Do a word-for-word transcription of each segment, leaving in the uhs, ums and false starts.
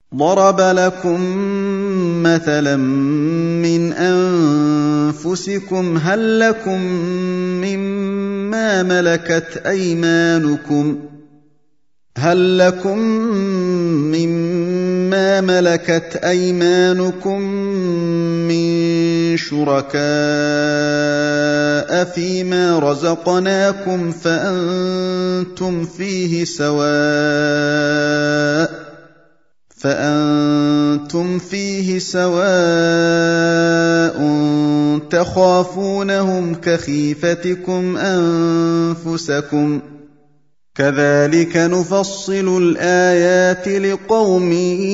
ضرب لكم مثلا من أنفسكم هل لكم مما ملكت أيمانكم هل لكم مما ملكت أيمانكم من شركاء فيما رزقناكم فأنتم فيه سواء فأنتم فيه سواء تخافونهم كخيفتكم أنفسكم كذلك نفصل الآيات لقوم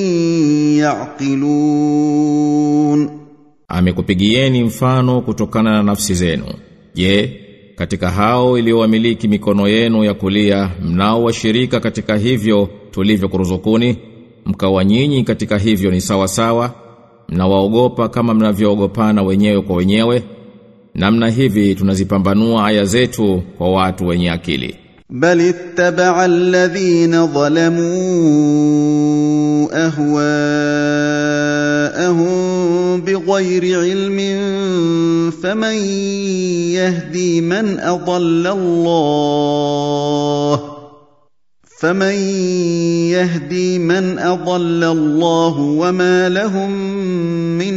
يعقلون. Amekupigieni mfano kutokana na nafsi zenu. Je, katika hao iliyowamiliki mikono yenu ya kulia mnao washirika katika hivyo tulivyokuruzukuni, mkawa nyinyi katika hivyo ni sawa sawa, mnawaogopa kama mnavyoogopana wenyewe kwa wenyewe, namna hivi tunazipambanua aya zetu kwa watu wenye akili. بل اتبع الذين ظلموا أهواءهم بغير علم فمن يهدي من أضل الله فمن يهدي من أضل الله وما لهم من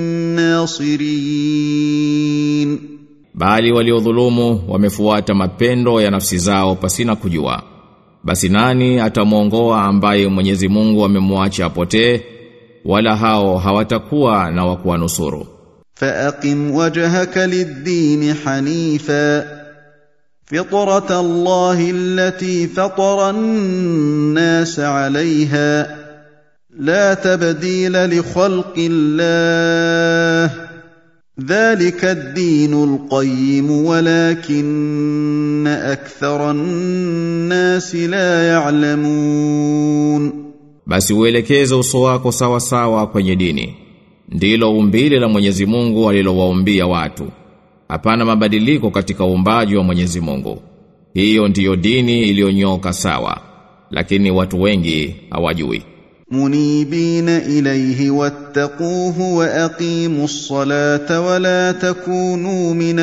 ناصرين. Bali waliodhulumu wamefuata mapendo ya nafsi zao pasina kujua. Basi nani atamuongoa ambaye Mwenyezi Mungu amemwacha apotee, wala hao hawatakuwa na wa kuwanusuru. Faqim wajhaka lid-din hanifa fitrata Allahi allati fatara an-nas 'alayha la tabdila li khalqi Allah ذلك الدين القيم ولكن أكثر الناس لا يعلمون. Basi uelekeze uso wako sawa sawa kwenye dini, ndilo umbile la Mwenyezi Mungu alilowaumbia watu. Hapana mabadiliko katika uumbaji wa Mwenyezi Mungu. Hiyo ndiyo dini iliyonyoka sawa, lakini watu wengi hawajui. منيبين إليه واتقوه وأقيموا الصلاة ولا تكونوا من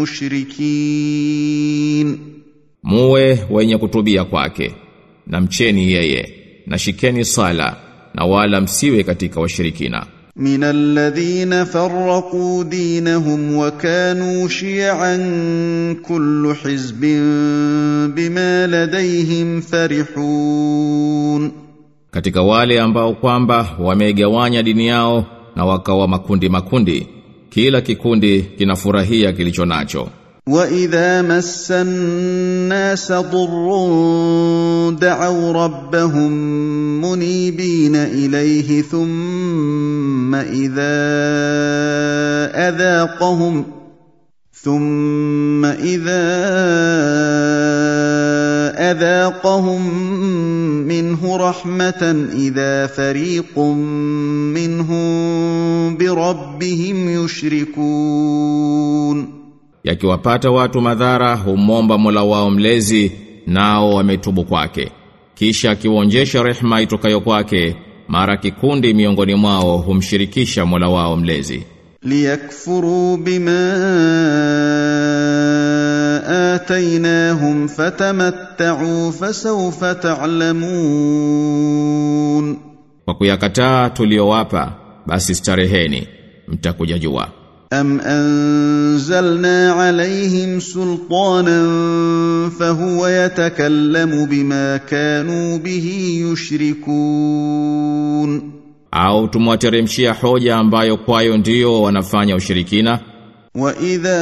المشركين. Muwe wenye kutubia kwake, na mcheni yeye, na shikeni sala, na wala msiwe katika washirikina. من الذين فرقوا دينهم وكانوا شيعا كل حزب بما لديهم فرحون. Katika wale ambao kwamba wamegawanya dini yao na wakawa makundi makundi, kila kikundi kinafurahia kilicho nacho. Wa idha massan nas dhurrun da'u rabbahum munibina ilayhi thumma idha adhaqahum thumma idha أذاقهم منه رحمة إذا فريق منهم بربهم يشركون. Yakiwapata watu madhara humomba Mola wao mlezi, nao wametubu kwake. Kisha akiwaonjesha rehema itokayo kwake, mara kikundi miongoni mwao humshirikisha Mola wao mlezi. Liyakfuru bima آتيناهم فتمتعوا فسوف تعلمون. Kwa kuyakataa tuliyowapa, basi stareheni, mtakuja jua. أم أنزلنا عليهم سلطانا فهو يتكلم بما كانوا به يشركون. Au tumwateremshia hoja ambayo kwayo ndio wanafanya ushirikina. وَإِذَا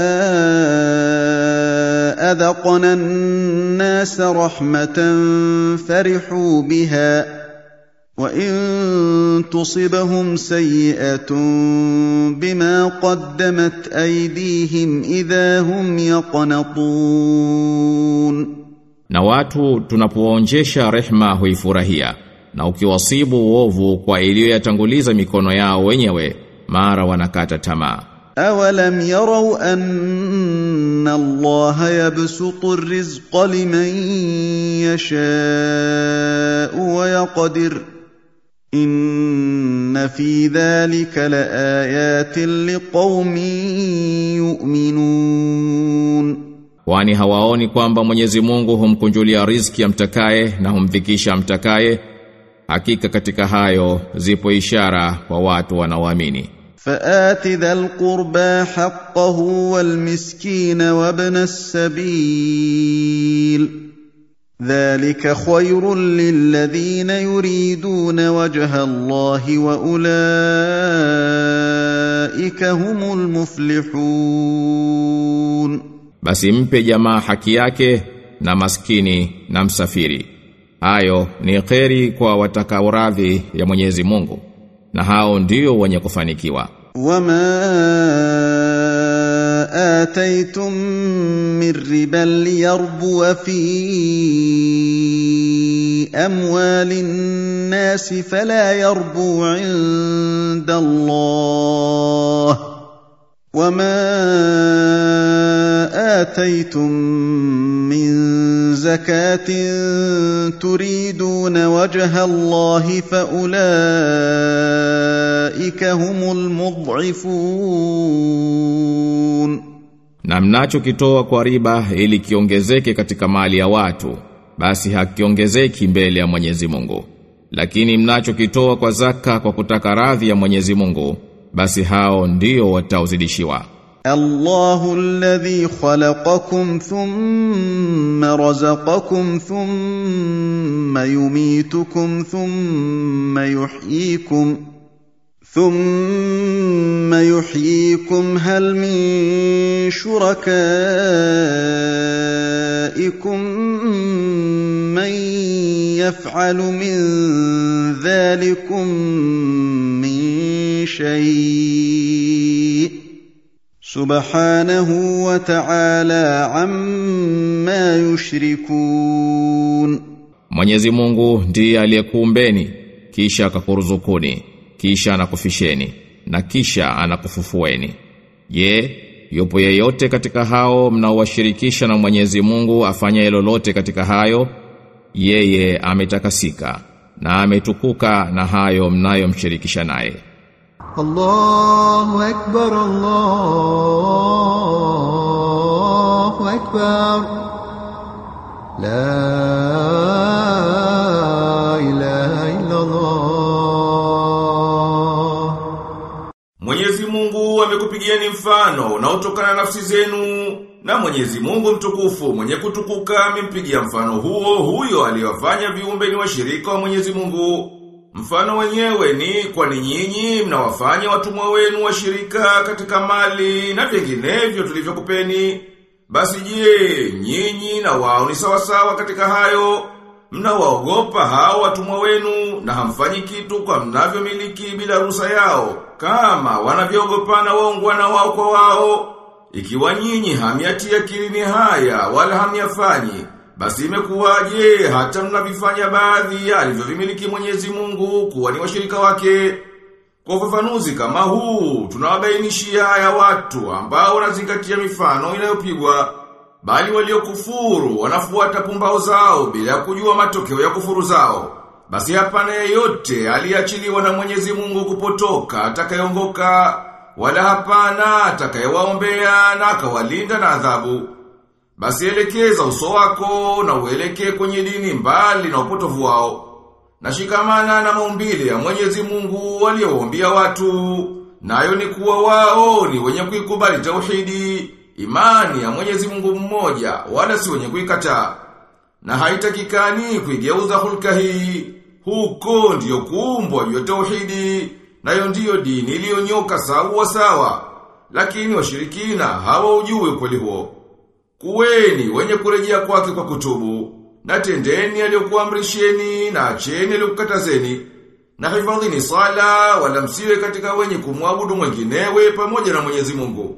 أَذَقْنَا النَّاسَ رَحْمَةً فَرِحُوا بِهَا وَإِن تُصِبْهُمْ سَيِّئَةٌ بِمَا قَدَّمَتْ أَيْدِيهِمْ إِذَا هُمْ يَقْنَطُونَ. Na watu tunapowaonjesha rehema huifurahia, na ukiwasibu uovu kwa iliyoyatanguliza mikono yao wenyewe, mara wanakata tamaa. أَوَلَمْ يَرَوْا أَنَّ اللَّهَ يَبْسُطُ الرِّزْقَ لِمَن يَشَاءُ وَيَقْدِرُ إن في ذلك لآيات لقوم يؤمنون. Kwani hawaoni kwamba Mwenyezi Mungu humkunjulia riziki amtakaye na humdhikisha amtakaye? Hakika katika hayo zipo ishara kwa watu wanaoamini. فآت ذا القربى حقه والمسكين وابن السبيل ذلك خير للذين يريدون وجه الله وأولئك هم المفلحون. Basi mpe jamaa haki yake na maskini na msafiri. Hayo ni kheri kwa watakao radhi ya Mwenyezi Mungu, na hao ndio wenye kufanikiwa. Wama ataytum min riban liyarbu fi amwalin nasi fala yarbu inda Allah. Wama آتيتم من زكاة تريدون وجه الله فأولئك هم المضعفون. Na mnachokitoa kwa riba ili kiongezeke katika mali ya watu, basi hakiongezeki mbele ya Mwenyezi Mungu. Lakini mnachokitoa kwa zaka kwa kutaka radhi ya Mwenyezi Mungu, basi hao ndio wataozidishiwa. الله الذي خلقكم ثم رزقكم ثم يميتكم ثم يحييكم ثم يحييكم هل من شركائكم من يفعل من ذلكم من شيء سبحانه وتعالى عما يشركون. Mwenyezi Mungu ndiye aliyekuumbeni, kisha akakuruzukuni, kisha anakufisheni, na kisha anakufufueni. Je, yupo yeyote katika hao mnaowashirikisha na Mwenyezi Mungu afanye lolote katika hayo? Yeye ametakasika na ametukuka na hayo mnayomshirikisha naye. الله أكبر الله أكبر لا إله إلا الله. Mwenyezi Mungu amekupigieni mfano unaotokana nafsi zenu, na Mwenyezi Mungu mtukufu mwenye kutukuka amempigia mfano huo huyo aliyowafanya viumbe ni washirika wa Mwenyezi Mungu. Mfano wenyewe ni kwani nyinyi mnawafanya watumwa wenu washirika katika mali na vinginevyo tulivyokupeni. Basi je, nyinyi na wao ni sawasawa katika hayo? Mnawaogopa hao watumwa wenu na hamfanyi kitu kwa mnavyomiliki bila ruhusa yao, kama wanavyoogopana waungwana wao kwa wao. Ikiwa nyinyi hamiatia kilini haya wala hamiafanyi, basi imekuwaje hata mnavifanya baadhi ya alivyovimiliki Mwenyezi Mungu kuwa ni washirika wake? Kwa ufafanuzi kama huu, tunawabainishia haya watu ambao wanazingatia mifano inayopigwa, bali waliokufuru wanafuata pumbao zao bila kujua matokeo ya kufuru zao. Basi hapana yeyote aliachiliwa na Mwenyezi Mungu kupotoka atakayeongoka, wala hapana atakayewaombea na akawalinda na adhabu. Basi elekeza uso wako na uelekee kwenye dini mbali na upotovu wao. Na shikamana na maumbile ya Mwenyezi Mungu waliowaambia watu, nayo ni kuwa wao ni wenye kuikubali tauhidi, imani ya Mwenyezi Mungu mmoja, wala si wenye kuikataa. Na haitakikani kuigeuza hulka hii, huko ndiyo kuumbwa juu ya tauhidi, nayo ndiyo dini iliyonyoka sawa sawa. Lakini washirikina hawaujui ukweli huo. Kuweni wenye kurejea kwake kwa kutubu, na tendeni aliyokuamrisheni na acheni aliyokukatazeni, na hifadhini sala wala msiwe katika wenye kumwabudu mwinginewe pamoja na Mwenyezi Mungu.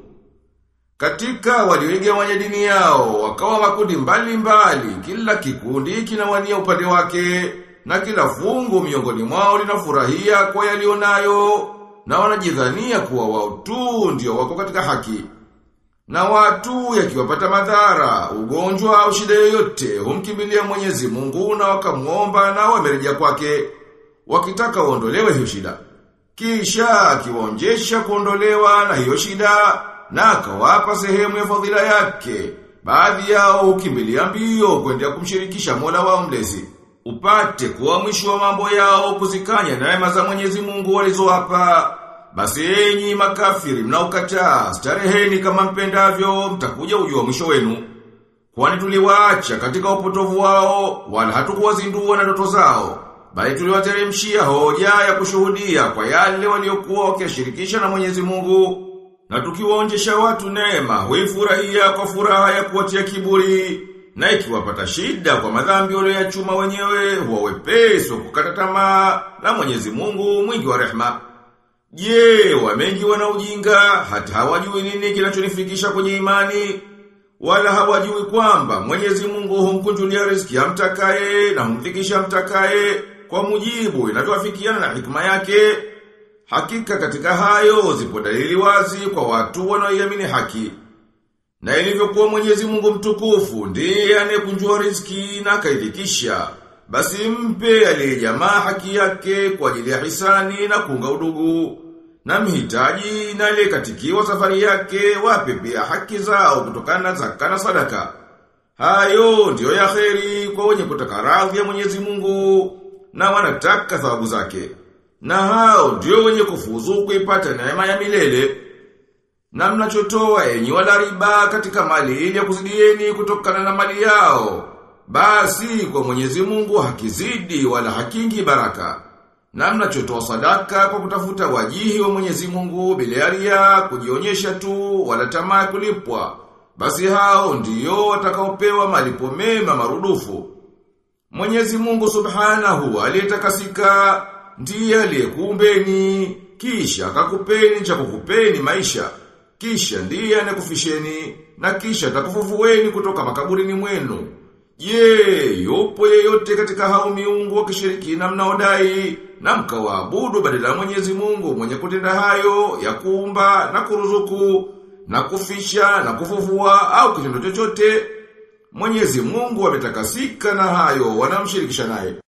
Katika walioigawanya dini yao wakawa makundi mbali mbali, kila kikundi kinawania upande wake, na kila fungu miongoni mwao linafurahia kwa yalionayo, na wanajidhania kuwa wao tu ndio wako katika haki. Na watu yakiwapata madhara, ugonjwa au shida yoyote, humkimbilia Mwenyezi Mungu na wakamuomba na wamerejea kwake. wakitaka waondolewe hiyo shida. Kisha akiwaonjesha kuondolewa na hiyo shida na akawapa sehemu ya fadhila yake, baadhi yao hukimbilia mbio kwenda kumshirikisha Mola wao mlezi, upate kuwa mwisho wa mambo yao kuzikanya neema za Mwenyezi Mungu walizowapa. Basi enyi makafiri mnaokataa, stareheni kama mpendavyo, mtakuja ujua mwisho wenu. Kwani tuliwaacha katika upotovu wao, wala hatukuwazindua na ndoto zao, bali tuliwateremshia hoja ya kushuhudia kwa yale waliokuwa wakishirikisha na Mwenyezi Mungu. Na tukiwaonjesha watu neema, huifurahia kwa furaha ya kuwatia kiburi, na ikiwapata shida kwa madhambi walioyachuma wenyewe, huwa wepesi wa kukata tamaa, na Mwenyezi Mungu mwingi wa rehema. Je, wamengi wana ujinga hata hawajui nini kinachonifikisha kwenye imani? Wala hawajui kwamba Mwenyezi Mungu humkunjulia riziki amtakaye na humfikisha amtakaye kwa mujibu inavyoafikiana na hikma yake? Hakika katika hayo zipo dalili wazi kwa watu wanaoiamini haki. Na ilivyokuwa Mwenyezi Mungu mtukufu ndiye anayekunjua riziki na akaidhikisha, basi mpe aliyejamaa haki yake kwa ajili ya hisani na kuunga udugu. Na mhitaji na aliyekatikiwa safari yake wape pia haki zao kutokana na zaka na sadaka. Hayo ndiyo ya kheri kwa wenye kutaka radhi ya Mwenyezi Mungu na wanataka thawabu zake. Na hao ndio wenye kufuzu kuipata neema ya milele. Na mnachotoa enyi wala riba katika mali ili ya kuzidieni kutokana na mali yao, basi kwa Mwenyezi Mungu hakizidi wala hakingi baraka. Na mnachotoa sadaka kwa kutafuta wajihi wa Mwenyezi Mungu bila ria, kujionyesha tu wala tamaa kulipwa, basi hao ndio watakaopewa malipo mema marudufu. Mwenyezi Mungu Subhanahu aliyetakasika ndiye aliyekuumbeni, kisha akakupeni cha kukupeni maisha, kisha ndiye anakufisheni, na kisha atakufufueni kutoka makaburini mwenu. Je, yupo yeyote katika hao miungu wakishirikina mnaodai na mkawaabudu badala ya Mwenyezi Mungu mwenye kutenda hayo ya kuumba na kuruzuku na kufisha na kufufua au kitendo chochote? Mwenyezi Mungu ametakasika na hayo wanamshirikisha naye.